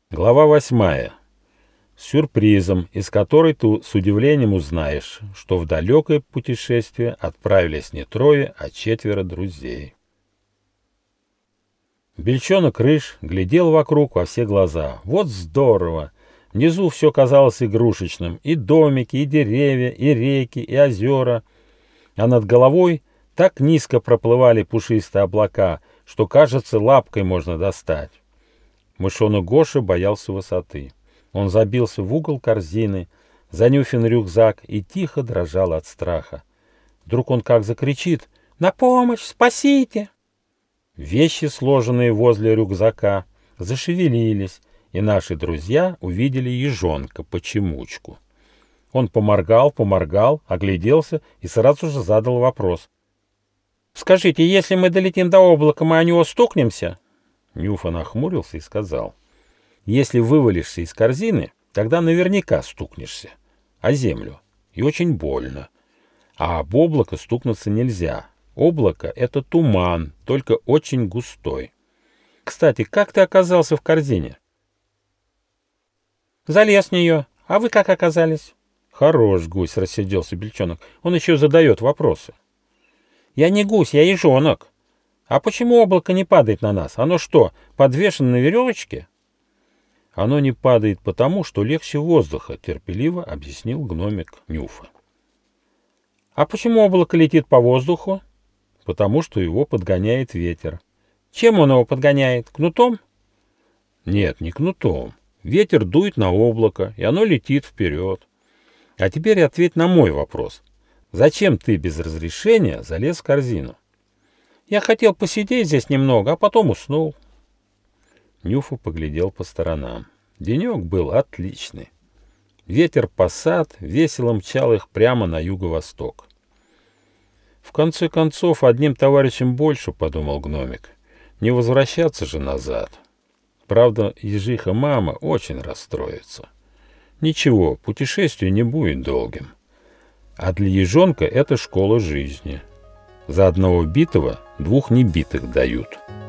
Глава 8. С сюрпризом, из которой ты с удивлением узнаешь, что в далекое путешествие отправились не трое, а 4 друзей. Бельчонок Рыж глядел вокруг во все глаза. Вот здорово! Внизу все казалось игрушечным. И домики, и деревья, и реки, и озера. А над головой так низко проплывали пушистые облака, что, кажется, лапкой можно достать. Мышонок Гоша боялся высоты. Он забился в угол корзины, занюфин рюкзак и тихо дрожал от страха. Вдруг он как закричит: «На помощь! Спасите!» Вещи, сложенные возле рюкзака, зашевелились, и наши друзья увидели ежонка-почемучку. Он поморгал, огляделся и сразу же задал вопрос. «Скажите, если мы долетим до облака, мы о него стукнемся?» Нюфа нахмурился и сказал: «Если вывалишься из корзины, тогда наверняка стукнешься о землю, и очень больно. А об облако стукнуться нельзя. Облако — это туман, только очень густой. Кстати, как ты оказался в корзине?» «Залез в нее. А вы как оказались?» «Хорош гусь», — рассердился Бельчонок. «Он еще задает вопросы». «Я не гусь, я ежонок. А почему облако не падает на нас? Оно что, подвешено на веревочке?» «Оно не падает потому, что легче воздуха», — терпеливо объяснил гномик Нюфа. «А почему облако летит по воздуху?» «Потому что его подгоняет ветер». «Чем он его подгоняет? Кнутом?» «Нет, не кнутом. Ветер дует на облако, и оно летит вперед. А теперь ответь на мой вопрос. Зачем ты без разрешения залез в корзину?» «Я хотел посидеть здесь немного, а потом уснул». Нюфа поглядел по сторонам. Денек был отличный. Ветер посад весело мчал их прямо на юго-восток. «В конце концов, одним товарищем больше, — подумал гномик, — не возвращаться же назад. Правда, ежиха-мама очень расстроится. Ничего, путешествие не будет долгим. А для ежонка это школа жизни. За одного битого 2 небитых дают».